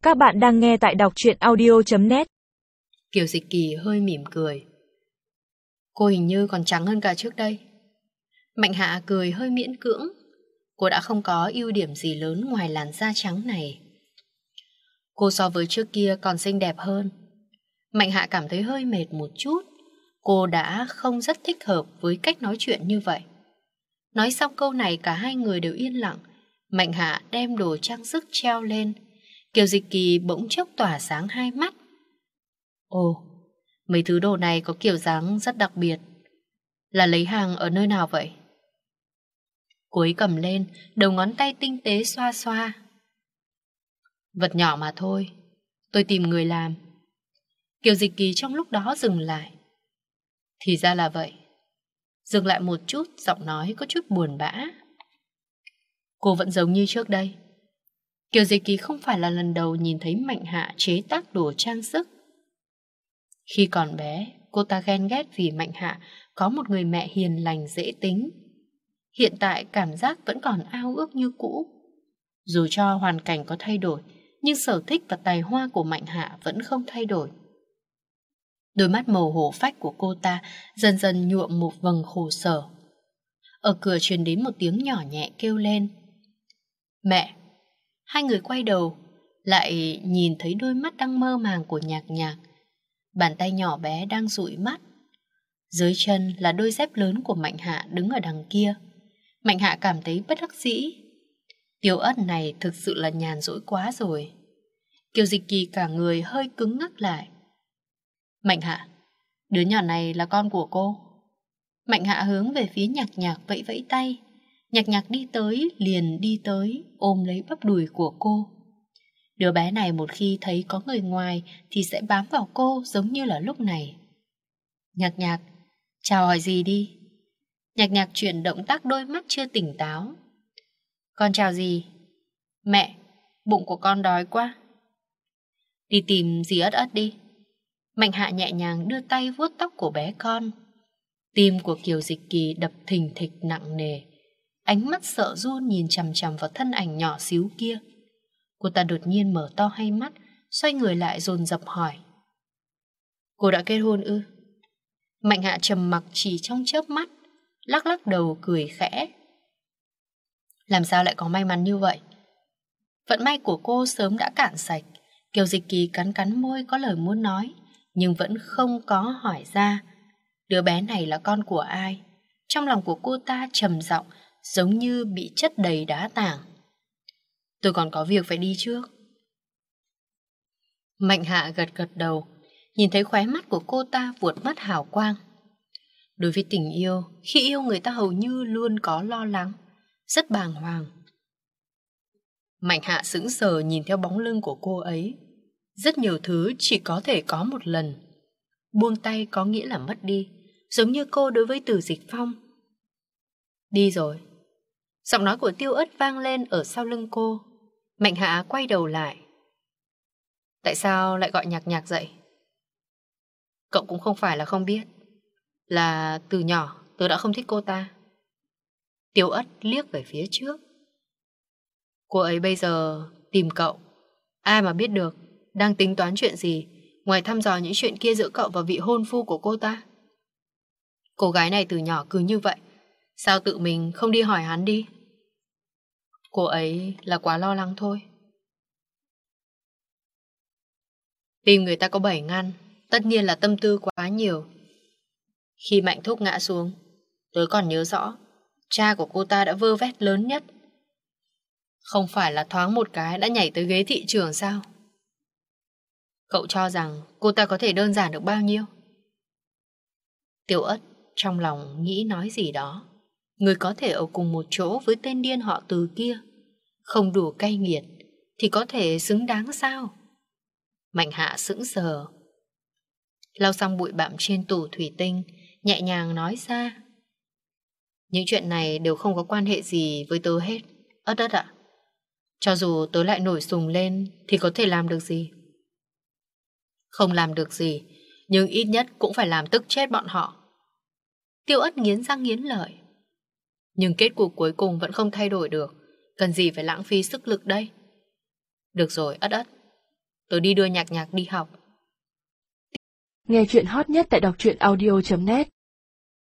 Các bạn đang nghe tại đọc truyện audio.net. Kiều Dịch Kỳ hơi mỉm cười. Cô hình như còn trắng hơn cả trước đây. Mạnh Hạ cười hơi miễn cưỡng. Cô đã không có ưu điểm gì lớn ngoài làn da trắng này. Cô so với trước kia còn xinh đẹp hơn. Mạnh Hạ cảm thấy hơi mệt một chút. Cô đã không rất thích hợp với cách nói chuyện như vậy. Nói xong câu này cả hai người đều yên lặng. Mạnh Hạ đem đồ trang sức treo lên. Kiều Dịch Kỳ bỗng chốc tỏa sáng hai mắt. Ồ, mấy thứ đồ này có kiểu dáng rất đặc biệt. Là lấy hàng ở nơi nào vậy? Cô ấy cầm lên, đầu ngón tay tinh tế xoa xoa. Vật nhỏ mà thôi, tôi tìm người làm. Kiều Dịch Kỳ trong lúc đó dừng lại. Thì ra là vậy. Dừng lại một chút, giọng nói có chút buồn bã. Cô vẫn giống như trước đây. Kiều Dịch Kỳ không phải là lần đầu nhìn thấy Mạnh Hạ chế tác đồ trang sức. Khi còn bé, cô ta ghen ghét vì Mạnh Hạ có một người mẹ hiền lành dễ tính. Hiện tại cảm giác vẫn còn ao ước như cũ. Dù cho hoàn cảnh có thay đổi, nhưng sở thích và tài hoa của Mạnh Hạ vẫn không thay đổi. Đôi mắt màu hổ phách của cô ta dần dần nhuộm một vầng khổ sở. Ở cửa truyền đến một tiếng nhỏ nhẹ kêu lên. Mẹ! Hai người quay đầu, lại nhìn thấy đôi mắt đang mơ màng của Nhạc Nhạc. Bàn tay nhỏ bé đang dụi mắt. Dưới chân là đôi dép lớn của Mạnh Hạ đứng ở đằng kia. Mạnh Hạ cảm thấy bất đắc dĩ. Tiêu Ất này thực sự là nhàn rỗi quá rồi. Kiều Dịch Kỳ cả người hơi cứng ngắc lại. Mạnh Hạ, đứa nhỏ này là con của cô. Mạnh Hạ hướng về phía Nhạc Nhạc vẫy vẫy tay. Nhạc Nhạc đi tới, liền đi tới, ôm lấy bắp đùi của cô. Đứa bé này một khi thấy có người ngoài thì sẽ bám vào cô giống như là lúc này. Nhạc Nhạc, chào hỏi gì đi. Nhạc Nhạc chuyển động tác đôi mắt chưa tỉnh táo. Con chào gì? Mẹ, bụng của con đói quá. Đi tìm dì Ất Ất đi. Mạnh Hạ nhẹ nhàng đưa tay vuốt tóc của bé con. Tim của Kiều Dịch Kỳ đập thình thịch nặng nề. Ánh mắt sợ run nhìn chằm chằm vào thân ảnh nhỏ xíu kia. Cô ta đột nhiên mở to hai mắt, xoay người lại dồn dập hỏi. Cô đã kết hôn ư? Mạnh Hạ trầm mặc chỉ trong chớp mắt, lắc lắc đầu cười khẽ. Làm sao lại có may mắn như vậy? Vận may của cô sớm đã cạn sạch. Kiều Dịch Kỳ cắn cắn môi có lời muốn nói, nhưng vẫn không có hỏi ra. Đứa bé này là con của ai? Trong lòng của cô ta trầm giọng, giống như bị chất đầy đá tảng. Tôi còn có việc phải đi trước. Mạnh Hạ gật gật đầu, nhìn thấy khóe mắt của cô ta vuột mất hào quang. Đối với tình yêu, khi yêu người ta hầu như luôn có lo lắng, rất bàng hoàng. Mạnh Hạ sững sờ nhìn theo bóng lưng của cô ấy. Rất nhiều thứ chỉ có thể có một lần. Buông tay có nghĩa là mất đi, giống như cô đối với Từ Dịch Phong. Đi rồi. Giọng nói của Tiêu Ất vang lên ở sau lưng cô. Mạnh Hạ quay đầu lại. Tại sao lại gọi Nhạc Nhạc dậy? Cậu cũng không phải là không biết, là từ nhỏ tớ đã không thích cô ta. Tiêu Ất liếc về phía trước. Cô ấy bây giờ tìm cậu, ai mà biết được đang tính toán chuyện gì, ngoài thăm dò những chuyện kia giữa cậu và vị hôn phu của cô ta. Cô gái này từ nhỏ cứ như vậy, sao tự mình không đi hỏi hắn đi? Cô ấy là quá lo lắng thôi. Tìm người ta có 7 ngăn, tất nhiên là tâm tư quá nhiều. Khi Mạnh Thúc ngã xuống, tớ còn nhớ rõ, cha của cô ta đã vơ vét lớn nhất. Không phải là thoáng một cái đã nhảy tới ghế thị trưởng sao? Cậu cho rằng cô ta có thể đơn giản được bao nhiêu? Tiêu Ất trong lòng nghĩ nói gì đó. Người có thể ở cùng một chỗ với tên điên họ Từ kia, không đủ cay nghiệt thì có thể xứng đáng sao? Mạnh Hạ sững sờ, lau xong bụi bặm trên tủ thủy tinh, nhẹ nhàng nói ra. Những chuyện này đều không có quan hệ gì với tớ hết, Ất Ất ạ. Cho dù tớ lại nổi sùng lên thì có thể làm được gì? Không làm được gì, nhưng ít nhất cũng phải làm tức chết bọn họ. Tiêu Ất nghiến răng nghiến lợi. Nhưng kết cục cuối cùng vẫn không thay đổi được, cần gì phải lãng phí sức lực đây? Được rồi Ất Ất, Tớ đi đưa Nhạc Nhạc đi học. Nghe chuyện hot nhất tại đọc truyện audio.net